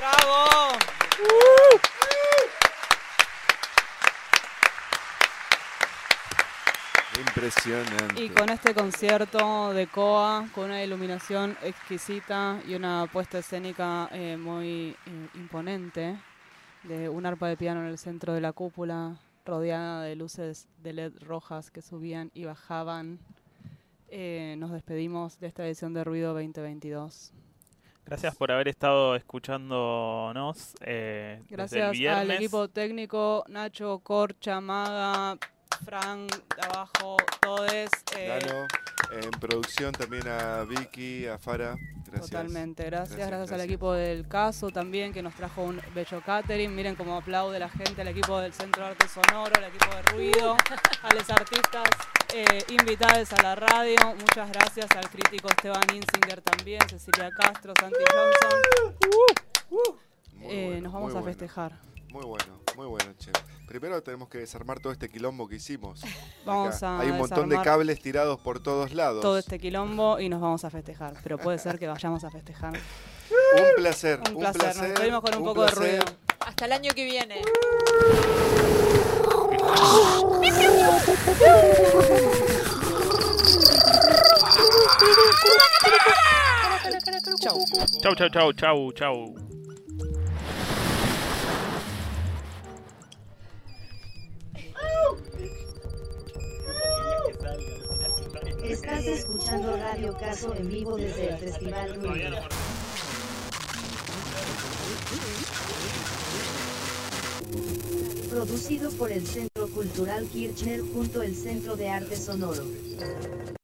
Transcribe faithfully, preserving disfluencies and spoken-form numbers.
¡Bravo! Uh. Impresionante. Y con este concierto de C O A, con una iluminación exquisita y una puesta escénica eh, muy eh, imponente, de un arpa de piano en el centro de la cúpula, rodeada de luces de L E D rojas que subían y bajaban, eh, nos despedimos de esta edición de Ruido veinte veintidós. Gracias por haber estado escuchándonos. Eh, Gracias desde el al viernes. equipo técnico, Nacho, Corcha, Maga, Fran, de abajo, todos. Eh, Dano, en producción también a Vicky, a Fara. Gracias. Totalmente, gracias, gracias, Gracias, al gracias. equipo del Caso también, que nos trajo un bello catering. Miren cómo aplaude la gente, al equipo del Centro de Arte Sonoro, al equipo de Ruido, a los artistas eh, invitados a la radio. Muchas gracias al crítico Esteban Insinger también, Cecilia Castro, Santi Johnson. Uh, uh. Eh, Bueno, nos vamos muy a bueno. festejar. Muy bueno, muy bueno, che. Primero tenemos que desarmar todo este quilombo que hicimos. Vamos Acá. a Hay un montón de desarmar cables tirados por todos lados. todo este quilombo y nos vamos a festejar. Pero puede ser que vayamos a festejar. Un placer, Un placer, nos despedimos con un, poco placer. de ruido. Hasta el año que viene. Chau. Chau, chau, chau, chau, chau. Estás escuchando Radio Caso en vivo desde el Festival Ruido. Producido por el Centro Cultural Kirchner junto al Centro de Arte Sonoro.